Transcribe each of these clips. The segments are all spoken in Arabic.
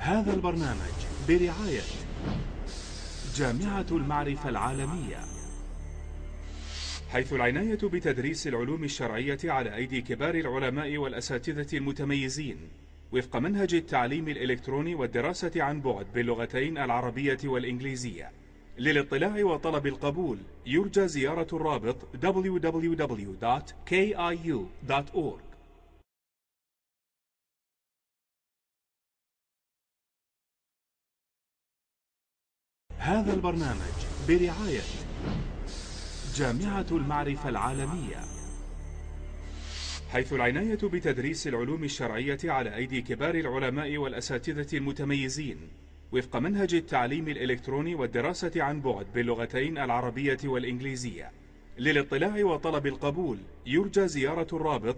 هذا البرنامج برعاية جامعة المعرفة العالمية، حيث العناية بتدريس العلوم الشرعية على أيدي كبار العلماء والأساتذة المتميزين وفق منهج التعليم الإلكتروني والدراسة عن بعد باللغتين العربية والإنجليزية. للاطلاع وطلب القبول يرجى زيارة الرابط www.kiu.org. هذا البرنامج برعاية جامعة المعرفة العالمية، حيث العناية بتدريس العلوم الشرعية على أيدي كبار العلماء والأساتذة المتميزين وفق منهج التعليم الإلكتروني والدراسة عن بعد باللغتين العربية والإنجليزية. للاطلاع وطلب القبول يرجى زيارة الرابط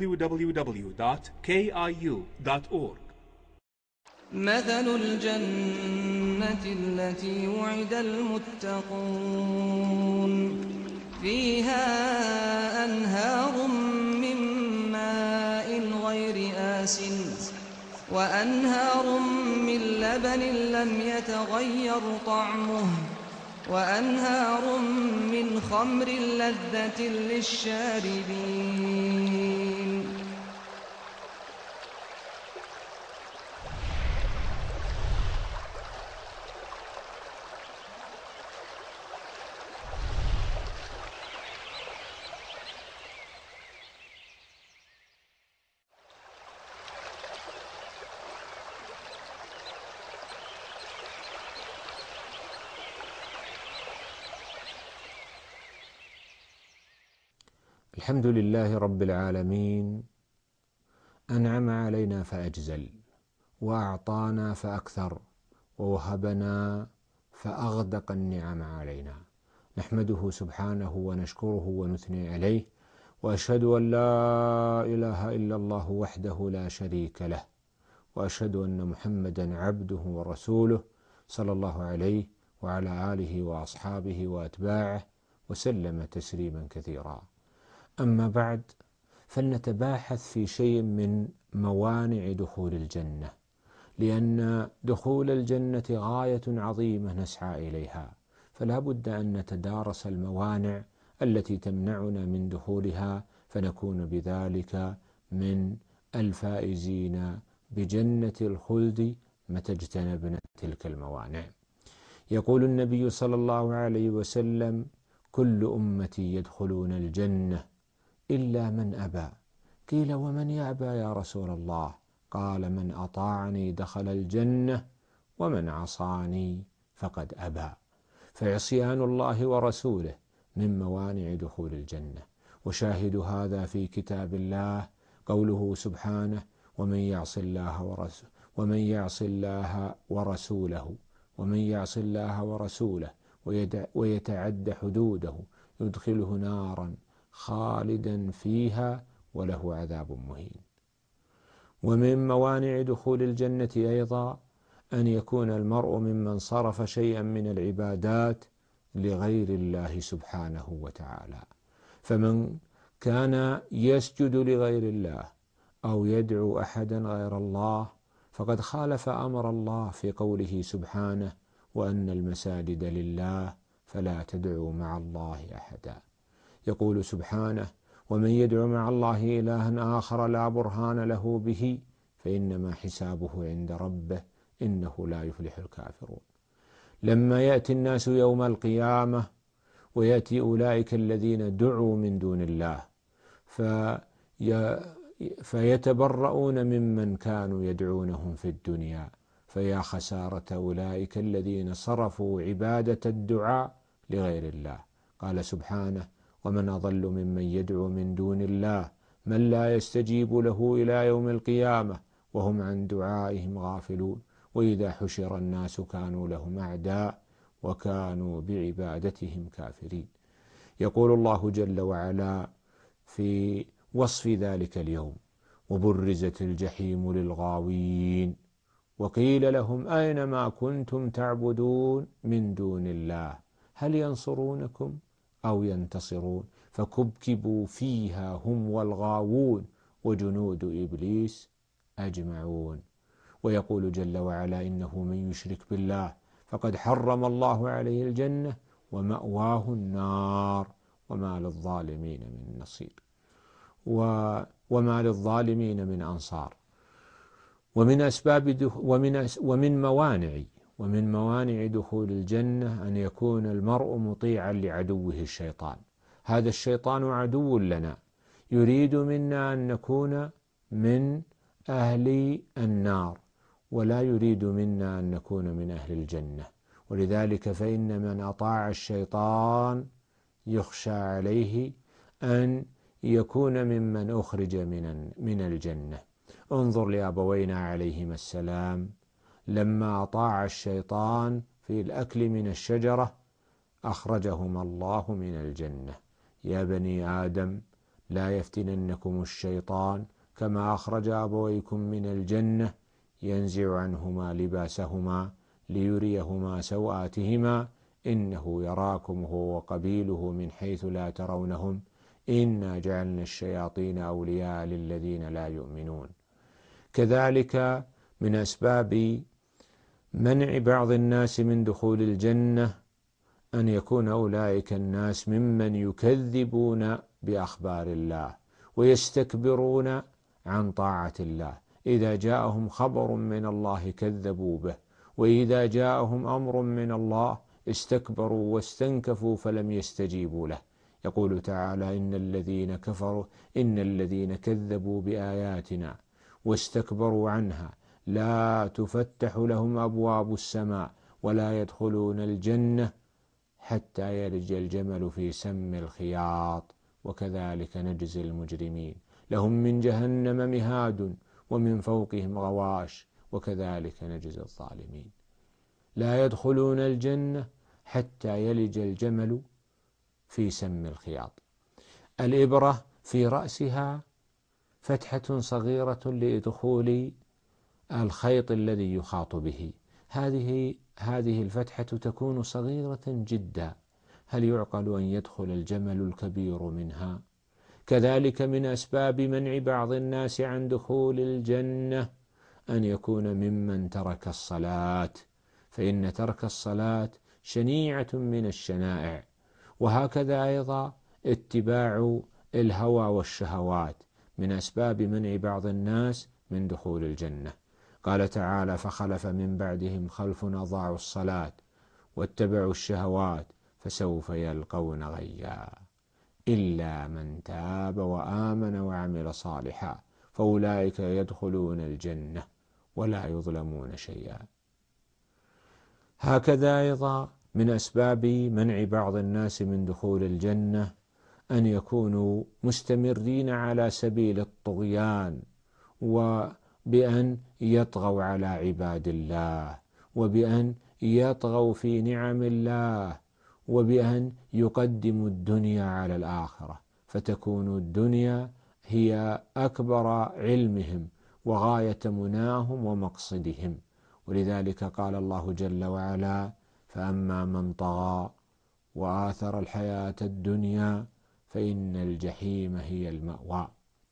www.kiu.org. مثل الجنة التي وعد المتقون فيها أنهار من ماء غير آسن وأنهار من لبن لم يتغير طعمه وأنهار من خمر لذة للشاربين. الحمد لله رب العالمين، أنعم علينا فأجزل، وأعطانا فأكثر، ووهبنا فأغدق النعم علينا. نحمده سبحانه ونشكره ونثني عليه، وأشهد أن لا إله إلا الله وحده لا شريك له، وأشهد أن محمدا عبده ورسوله صلى الله عليه وعلى آله وأصحابه وأتباعه وسلم تسليما كثيرا. أما بعد، فلنتباحث في شيء من موانع دخول الجنة، لأن دخول الجنة غاية عظيمة نسعى إليها، فلا بد أن نتدارس الموانع التي تمنعنا من دخولها، فنكون بذلك من الفائزين بجنة الخلد متى اجتنبنا تلك الموانع. يقول النبي صلى الله عليه وسلم: كل أمتي يدخلون الجنة إلا من أبى. قيل: ومن يأبى يا رسول الله؟ قال: من أطاعني دخل الجنة، ومن عصاني فقد أبى. فعصيان الله ورسوله من موانع دخول الجنة، وشاهد هذا في كتاب الله قوله سبحانه: ومن يعص الله ورسوله ويتعد حدوده يدخله نارا خالدا فيها وله عذاب مهين. ومن موانع دخول الجنة أيضا أن يكون المرء ممن صرف شيئا من العبادات لغير الله سبحانه وتعالى. فمن كان يسجد لغير الله أو يدعو أحدا غير الله فقد خالف أمر الله في قوله سبحانه: وأن المساجد لله فلا تدعوا مع الله أحدا. يقول سبحانه: ومن يدعو مع الله إلها آخر لا برهان له به فإنما حسابه عند ربه إنه لا يفلح الكافرون. لما يأتي الناس يوم القيامة ويأتي أولئك الذين دعوا من دون الله فيتبرؤون ممن كانوا يدعونهم في الدنيا، فيا خسارة أولئك الذين صرفوا عبادة الدعاء لغير الله. قال سبحانه: ومن أضل ممن يدعو من دون الله من لا يستجيب له إلى يوم القيامة وهم عن دعائهم غافلون، وإذا حشر الناس كانوا لهم أعداء وكانوا بعبادتهم كافرين. يقول الله جل وعلا في وصف ذلك اليوم: وبرزت الجحيم للغاوين وقيل لهم أين ما كنتم تعبدون من دون الله هل ينصرونكم أو ينتصرون فكبكبوا فيها هم والغاوون وجنود إبليس أجمعون. ويقول جل وعلا إنه من يشرك بالله فقد حرم الله عليه الجنة ومأواه النار وما للظالمين من نصير وما للظالمين من أنصار. ومن أسباب ومن موانع دخول الجنة أن يكون المرء مطيعا لعدوه الشيطان. هذا الشيطان عدو لنا، يريد منا أن نكون من أهل النار، ولا يريد منا أن نكون من أهل الجنة. ولذلك فإن من أطاع الشيطان يخشى عليه أن يكون ممن أخرج من الجنة. انظر لأبوينا عليهما السلام لما أطاع الشيطان في الأكل من الشجرة أخرجهما الله من الجنة. يا بني آدم لا يفتننكم الشيطان كما أخرج أبويكم من الجنة ينزع عنهما لباسهما ليريهما سوآتهما إنه يراكم هو وقبيله من حيث لا ترونهم إنا جعلنا الشياطين أولياء للذين لا يؤمنون. كذلك من أسباب منع بعض الناس من دخول الجنة أن يكون أولئك الناس ممن يكذبون بأخبار الله ويستكبرون عن طاعة الله. إذا جاءهم خبر من الله كذبوا به، وإذا جاءهم أمر من الله استكبروا واستنكفوا فلم يستجيبوا له. يقول تعالى إن الذين كذبوا بآياتنا واستكبروا عنها لا تفتح لهم أبواب السماء ولا يدخلون الجنة حتى يلج الجمل في سم الخياط وكذلك نجزي المجرمين لهم من جهنم مهاد ومن فوقهم غواش وكذلك نجزي الظالمين. لا يدخلون الجنة حتى يلج الجمل في سم الخياط. الإبرة في رأسها فتحة صغيرة لإدخول الخيط الذي يخاط به. هذه الفتحة تكون صغيرة جدا، هل يعقل أن يدخل الجمل الكبير منها؟ كذلك من أسباب منع بعض الناس عن دخول الجنة أن يكون ممن ترك الصلاة، فإن ترك الصلاة شنيعة من الشنائع. وهكذا أيضا اتباع الهوى والشهوات من أسباب منع بعض الناس من دخول الجنة. قال تعالى فخلف من بعدهم خلف أضاعوا الصلاة واتبعوا الشهوات فسوف يلقون غيا إلا من تاب وآمن وعمل صالحا فأولئك يدخلون الجنة ولا يظلمون شيئا. هكذا أيضا من أسباب منع بعض الناس من دخول الجنة أن يكونوا مستمرين على سبيل الطغيان وبأن يطغوا على عباد الله وبأن يطغوا في نعم الله وبأن يقدموا الدنيا على الآخرة، فتكون الدنيا هي أكبر علمهم وغاية مناهم ومقصدهم. ولذلك قال الله جل وعلا فأما من طغى وآثر الحياة الدنيا فإن الجحيم هي المأوى.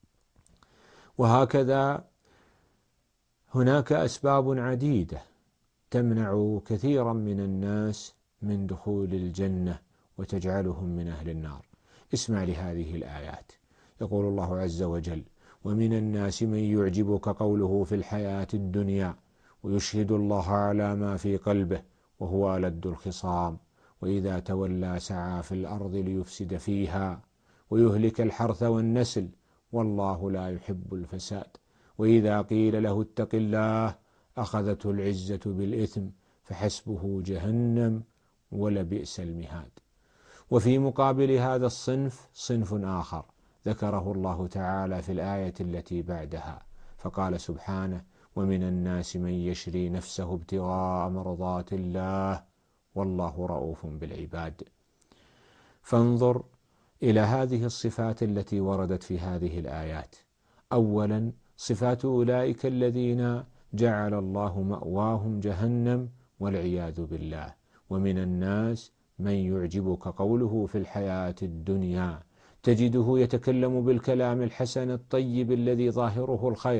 وهكذا هناك أسباب عديدة تمنع كثيرا من الناس من دخول الجنة وتجعلهم من أهل النار. اسمع لهذه الآيات. يقول الله عز وجل ومن الناس من يعجبك قوله في الحياة الدنيا ويشهد الله على ما في قلبه وهو ألد الخصام وإذا تولى سعى في الأرض ليفسد فيها ويهلك الحرث والنسل والله لا يحب الفساد وإذا قيل له اتق الله أخذته العزة بالإثم فحسبه جهنم ولبئس المهاد. وفي مقابل هذا الصنف صنف آخر ذكره الله تعالى في الآية التي بعدها فقال سبحانه ومن الناس من يشري نفسه ابتغاء مرضات الله والله رؤوف بالعباد. فانظر إلى هذه الصفات التي وردت في هذه الآيات. أولا صفات أولئك الذين جعل الله مأواهم جهنم والعياذ بالله. ومن الناس من يعجبك قوله في الحياة الدنيا، تجده يتكلم بالكلام الحسن الطيب الذي ظاهره الخير،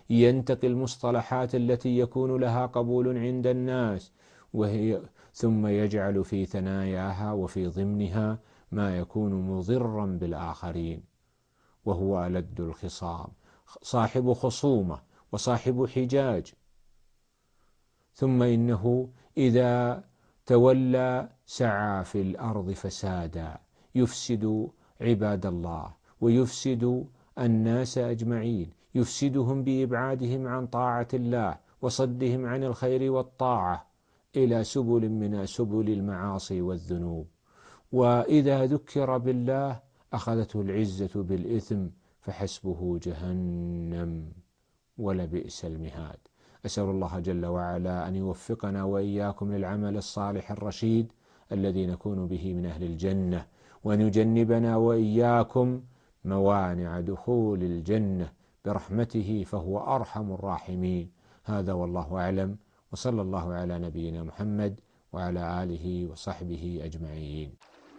ينتقي المصطلحات التي يكون لها قبول عند الناس، ثم يجعل في ثناياها وفي ضمنها ما يكون مضرا بالآخرين، وهو ألد الخصام، صاحب خصومة وصاحب حجاج. ثم إنه إذا تولى سعى في الأرض فسادا، يفسد عباد الله ويفسد الناس أجمعين، يفسدهم بإبعادهم عن طاعة الله وصدهم عن الخير والطاعة إلى سبل من سبل المعاصي والذنوب. وإذا ذكر بالله أخذته العزة بالإثم فحسبه جهنم ولبئس المهاد. أسأل الله جل وعلا أن يوفقنا وإياكم للعمل الصالح الرشيد الذي نكون به من أهل الجنة، وأن يجنبنا وإياكم موانع دخول الجنة برحمته فهو أرحم الراحمين. هذا والله أعلم، وصلى الله على نبينا محمد وعلى آله وصحبه أجمعين.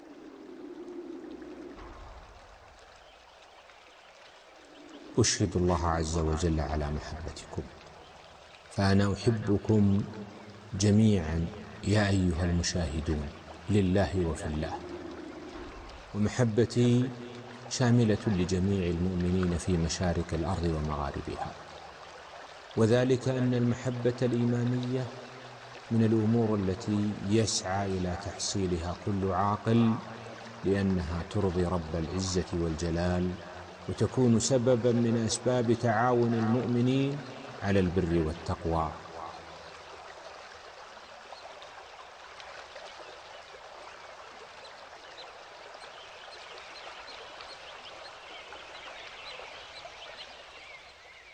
أشهد الله عز وجل على محبتكم، فأنا أحبكم جميعا يا أيها المشاهدون لله وفي الله، ومحبتي شاملة لجميع المؤمنين في مشارق الأرض ومغاربها، وذلك أن المحبة الإيمانية من الأمور التي يسعى إلى تحصيلها كل عاقل، لأنها ترضي رب العزة والجلال، وتكون سببا من أسباب تعاون المؤمنين على البر والتقوى